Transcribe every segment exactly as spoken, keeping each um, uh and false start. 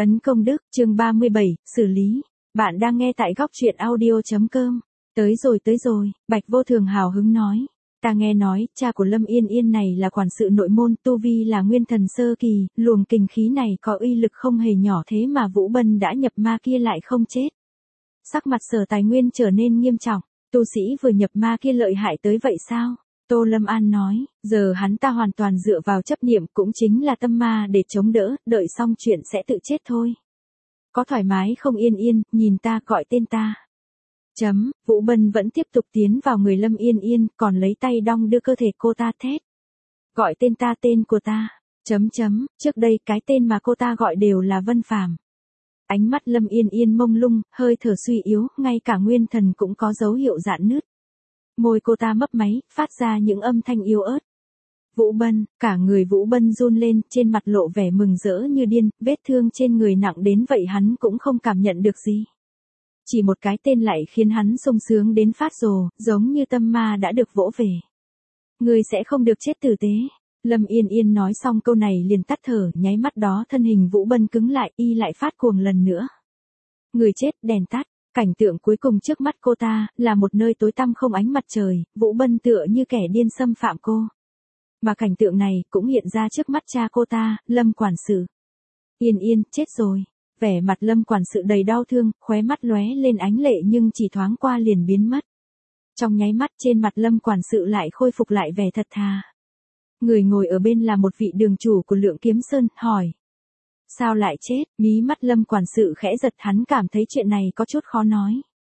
Ấn công đức, chương ba mươi bảy, xử lý. Bạn đang nghe tại góc truyện audio.com. Tới rồi tới rồi, Bạch Vô Thường hào hứng nói. Ta nghe nói, cha của Lâm Yên Yên này là quản sự nội môn, tu vi là nguyên thần sơ kỳ, luồng kình khí này có uy lực không hề nhỏ, thế mà Vũ Bân đã nhập ma kia lại không chết. Sắc mặt Sở Tài Nguyên trở nên nghiêm trọng, tu sĩ vừa nhập ma kia lợi hại tới vậy sao? Tô Lâm An nói, giờ hắn ta hoàn toàn dựa vào chấp niệm, cũng chính là tâm ma để chống đỡ, đợi xong chuyện sẽ tự chết thôi. Có thoải mái không Yên Yên, nhìn ta, gọi tên ta. Chấm, Vũ Bân vẫn tiếp tục tiến vào người Lâm Yên Yên, còn lấy tay đong đưa cơ thể cô ta thét. Gọi tên ta, tên của ta. Chấm chấm, trước đây cái tên mà cô ta gọi đều là Vân Phàm. Ánh mắt Lâm Yên Yên mông lung, hơi thở suy yếu, ngay cả nguyên thần cũng có dấu hiệu rạn nứt. Môi cô ta mấp máy, phát ra những âm thanh yếu ớt. Vũ Bân, cả người Vũ Bân run lên, trên mặt lộ vẻ mừng rỡ như điên, vết thương trên người nặng đến vậy hắn cũng không cảm nhận được gì. Chỉ một cái tên lại khiến hắn sung sướng đến phát rồ, giống như tâm ma đã được vỗ về. Người sẽ không được chết tử tế. Lâm Yên Yên nói xong câu này liền tắt thở, nháy mắt đó thân hình Vũ Bân cứng lại, y lại phát cuồng lần nữa. Người chết, đèn tắt. Cảnh tượng cuối cùng trước mắt cô ta, là một nơi tối tăm không ánh mặt trời, Vũ Bân tựa như kẻ điên xâm phạm cô. Mà cảnh tượng này cũng hiện ra trước mắt cha cô ta, Lâm quản sự. Yên Yên, chết rồi. Vẻ mặt Lâm quản sự đầy đau thương, khóe mắt lóe lên ánh lệ nhưng chỉ thoáng qua liền biến mất. Trong nháy mắt trên mặt Lâm quản sự lại khôi phục lại vẻ thật thà. Người ngồi ở bên là một vị đường chủ của Lượng Kiếm Sơn, hỏi. Sao lại chết? Mí mắt Lâm quản sự khẽ giật, hắn cảm thấy chuyện này có chút khó nói.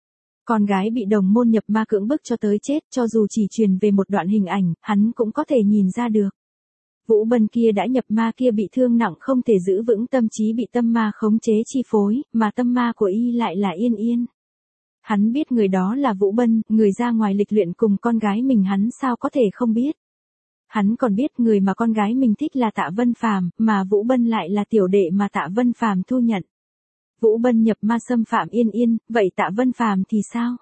Con gái bị đồng môn nhập ma cưỡng bức cho tới chết, cho dù chỉ truyền về một đoạn hình ảnh, hắn cũng có thể nhìn ra được. Vũ Bân kia đã nhập ma kia bị thương nặng không thể giữ vững tâm trí, bị tâm ma khống chế chi phối, mà tâm ma của y lại là Yên Yên. Hắn biết người đó là Vũ Bân, người ra ngoài lịch luyện cùng con gái mình, hắn sao có thể không biết. Hắn còn biết người mà con gái mình thích là Tạ Vân Phàm, mà Vũ Bân lại là tiểu đệ mà Tạ Vân Phàm thu nhận. Vũ Bân nhập ma xâm phạm Yên Yên, vậy Tạ Vân Phàm thì sao?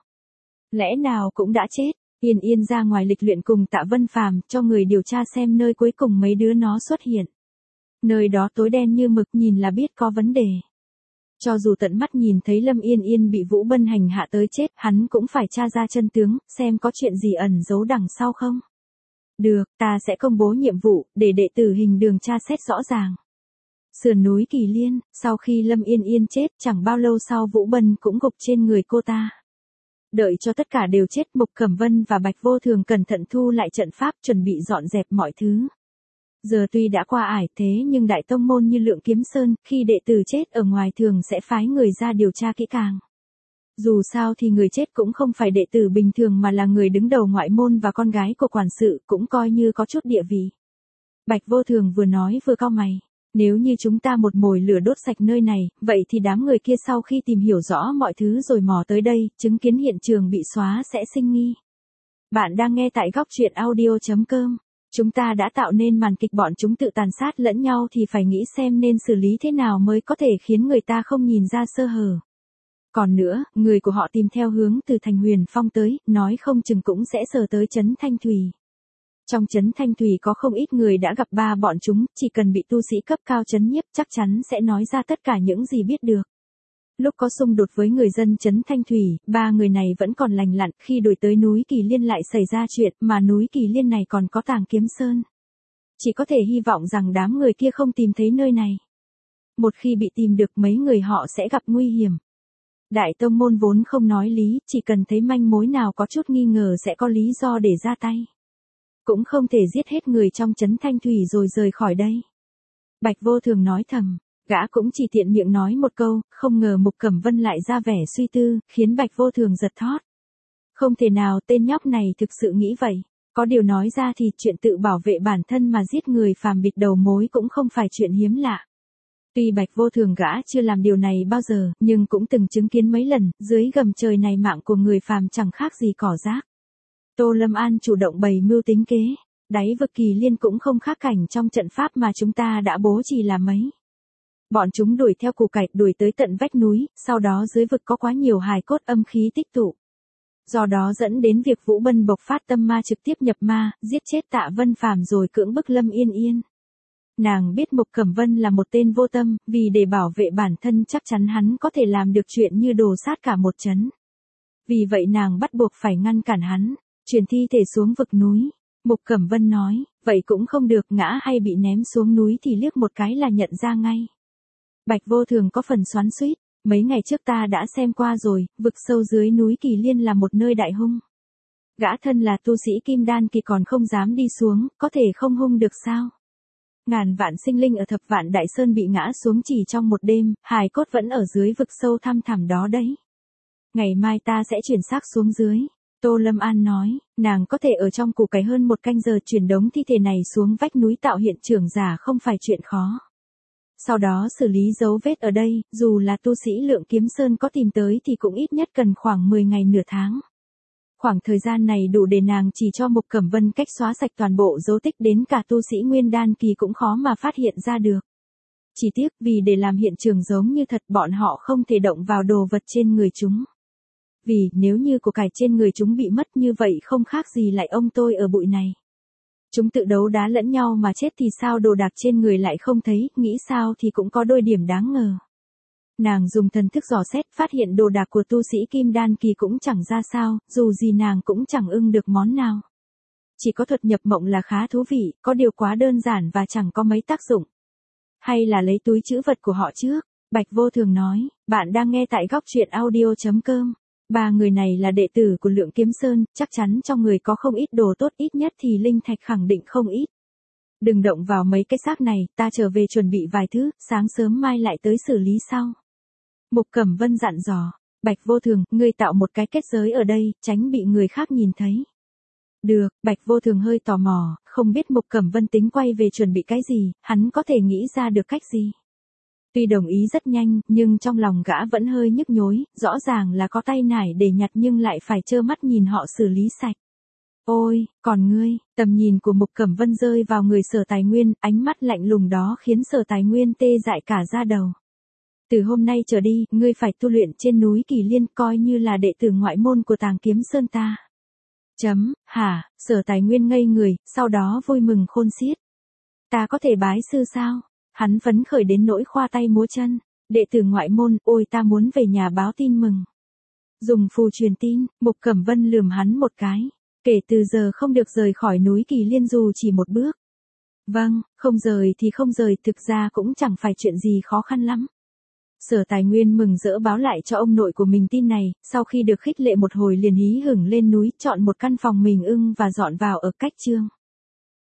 Lẽ nào cũng đã chết? Yên Yên ra ngoài lịch luyện cùng Tạ Vân Phàm, cho người điều tra xem nơi cuối cùng mấy đứa nó xuất hiện. Nơi đó tối đen như mực, nhìn là biết có vấn đề. Cho dù tận mắt nhìn thấy Lâm Yên Yên bị Vũ Bân hành hạ tới chết, hắn cũng phải tra ra chân tướng, xem có chuyện gì ẩn giấu đằng sau không. Được, ta sẽ công bố nhiệm vụ, để đệ tử Hình Đường tra xét rõ ràng. Sườn núi Kỳ Liên, sau khi Lâm Yên Yên chết, chẳng bao lâu sau Vũ Bân cũng gục trên người cô ta. Đợi cho tất cả đều chết, Mục Cẩm Vân và Bạch Vô Thường cẩn thận thu lại trận pháp, chuẩn bị dọn dẹp mọi thứ. Giờ tuy đã qua ải thế nhưng đại tông môn như Lượng Kiếm Sơn, khi đệ tử chết ở ngoài thường sẽ phái người ra điều tra kỹ càng. Dù sao thì người chết cũng không phải đệ tử bình thường mà là người đứng đầu ngoại môn và con gái của quản sự, cũng coi như có chút địa vị. Bạch Vô Thường vừa nói vừa cau mày. Nếu như chúng ta một mồi lửa đốt sạch nơi này, vậy thì đám người kia sau khi tìm hiểu rõ mọi thứ rồi mò tới đây, chứng kiến hiện trường bị xóa sẽ sinh nghi. Bạn đang nghe tại góc truyện audio.com. Chúng ta đã tạo nên màn kịch bọn chúng tự tàn sát lẫn nhau thì phải nghĩ xem nên xử lý thế nào mới có thể khiến người ta không nhìn ra sơ hở. Còn nữa, người của họ tìm theo hướng từ thành Huyền Phong tới, nói không chừng cũng sẽ sờ tới trấn Thanh Thủy. Trong trấn Thanh Thủy có không ít người đã gặp ba bọn chúng, chỉ cần bị tu sĩ cấp cao trấn nhiếp chắc chắn sẽ nói ra tất cả những gì biết được. Lúc có xung đột với người dân trấn Thanh Thủy, ba người này vẫn còn lành lặn, khi đuổi tới núi Kỳ Liên lại xảy ra chuyện, mà núi Kỳ Liên này còn có Tàng Kiếm Sơn. Chỉ có thể hy vọng rằng đám người kia không tìm thấy nơi này. Một khi bị tìm được mấy người họ sẽ gặp nguy hiểm. Đại tông môn vốn không nói lý, chỉ cần thấy manh mối nào có chút nghi ngờ sẽ có lý do để ra tay. Cũng không thể giết hết người trong trấn Thanh Thủy rồi rời khỏi đây. Bạch Vô Thường nói thầm, gã cũng chỉ tiện miệng nói một câu, không ngờ Mục Cẩm Vân lại ra vẻ suy tư, khiến Bạch Vô Thường giật thót. Không thể nào tên nhóc này thực sự nghĩ vậy, có điều nói ra thì chuyện tự bảo vệ bản thân mà giết người phàm bịt đầu mối cũng không phải chuyện hiếm lạ. Tuy Bạch Vô Thường gã chưa làm điều này bao giờ, nhưng cũng từng chứng kiến mấy lần, dưới gầm trời này mạng của người phàm chẳng khác gì cỏ rác. Tô Lâm An chủ động bày mưu tính kế, đáy vực Kỳ Liên cũng không khác cảnh trong trận pháp mà chúng ta đã bố trì là mấy. Bọn chúng đuổi theo củ cải, đuổi tới tận vách núi, sau đó dưới vực có quá nhiều hài cốt âm khí tích tụ. Do đó dẫn đến việc Vũ Bân bộc phát tâm ma trực tiếp nhập ma, giết chết Tạ Vân Phàm rồi cưỡng bức Lâm Yên Yên. Nàng biết Mục Cẩm Vân là một tên vô tâm, vì để bảo vệ bản thân chắc chắn hắn có thể làm được chuyện như đồ sát cả một trấn. Vì vậy nàng bắt buộc phải ngăn cản hắn, chuyển thi thể xuống vực núi. Mục Cẩm Vân nói, vậy cũng không được, ngã hay bị ném xuống núi thì liếc một cái là nhận ra ngay. Bạch Vô Thường có phần xoắn xuýt, mấy ngày trước ta đã xem qua rồi, vực sâu dưới núi Kỳ Liên là một nơi đại hung. Gã thân là tu sĩ kim đan kỳ còn không dám đi xuống, có thể không hung được sao? Ngàn vạn sinh linh ở Thập Vạn Đại Sơn bị ngã xuống chỉ trong một đêm, hài cốt vẫn ở dưới vực sâu thăm thẳm đó đấy. Ngày mai ta sẽ chuyển xác xuống dưới. Tô Lâm An nói, nàng có thể ở trong củ cải hơn một canh giờ chuyển đống thi thể này xuống vách núi tạo hiện trường giả không phải chuyện khó. Sau đó xử lý dấu vết ở đây, dù là tu sĩ Lượng Kiếm Sơn có tìm tới thì cũng ít nhất cần khoảng mười ngày nửa tháng. Khoảng thời gian này đủ để nàng chỉ cho Mục Cẩm Vân cách xóa sạch toàn bộ dấu tích, đến cả tu sĩ Nguyên Đan kỳ cũng khó mà phát hiện ra được. Chỉ tiếc vì để làm hiện trường giống như thật bọn họ không thể động vào đồ vật trên người chúng. Vì nếu như của cải trên người chúng bị mất như vậy không khác gì lại ông tôi ở bụi này. Chúng tự đấu đá lẫn nhau mà chết thì sao đồ đạc trên người lại không thấy, nghĩ sao thì cũng có đôi điểm đáng ngờ. Nàng dùng thần thức dò xét phát hiện đồ đạc của tu sĩ Kim Đan kỳ cũng chẳng ra sao, dù gì nàng cũng chẳng ưng được món nào. Chỉ có thuật nhập mộng là khá thú vị, có điều quá đơn giản và chẳng có mấy tác dụng. Hay là lấy túi trữ vật của họ trước, Bạch Vô Thường nói, bạn đang nghe tại góc truyện audio chấm com. Ba người này là đệ tử của Lượng Kiếm Sơn, chắc chắn trong người có không ít đồ tốt, ít nhất thì linh thạch khẳng định không ít. Đừng động vào mấy cái xác này, ta trở về chuẩn bị vài thứ, sáng sớm mai lại tới xử lý sau. Mục Cẩm Vân dặn dò, Bạch Vô Thường, ngươi tạo một cái kết giới ở đây, tránh bị người khác nhìn thấy. Được, Bạch Vô Thường hơi tò mò, không biết Mục Cẩm Vân tính quay về chuẩn bị cái gì, hắn có thể nghĩ ra được cách gì. Tuy đồng ý rất nhanh, nhưng trong lòng gã vẫn hơi nhức nhối, rõ ràng là có tay nải để nhặt nhưng lại phải trơ mắt nhìn họ xử lý sạch. Ôi, còn ngươi, tầm nhìn của Mục Cẩm Vân rơi vào người Sở Tài Nguyên, ánh mắt lạnh lùng đó khiến Sở Tài Nguyên tê dại cả da đầu. Từ hôm nay trở đi, ngươi phải tu luyện trên núi Kỳ Liên, coi như là đệ tử ngoại môn của Tàng Kiếm Sơn ta. Chấm, hả, Sở Tài Nguyên ngây người, sau đó vui mừng khôn xiết. Ta có thể bái sư sao? Hắn phấn khởi đến nỗi khoa tay múa chân, đệ tử ngoại môn, ôi ta muốn về nhà báo tin mừng. Dùng phù truyền tin, Mục Cẩm Vân lườm hắn một cái, kể từ giờ không được rời khỏi núi Kỳ Liên dù chỉ một bước. Vâng, không rời thì không rời, thực ra cũng chẳng phải chuyện gì khó khăn lắm. Sở Tài Nguyên mừng rỡ báo lại cho ông nội của mình tin này, sau khi được khích lệ một hồi liền hí hửng lên núi chọn một căn phòng mình ưng và dọn vào ở cách Trương.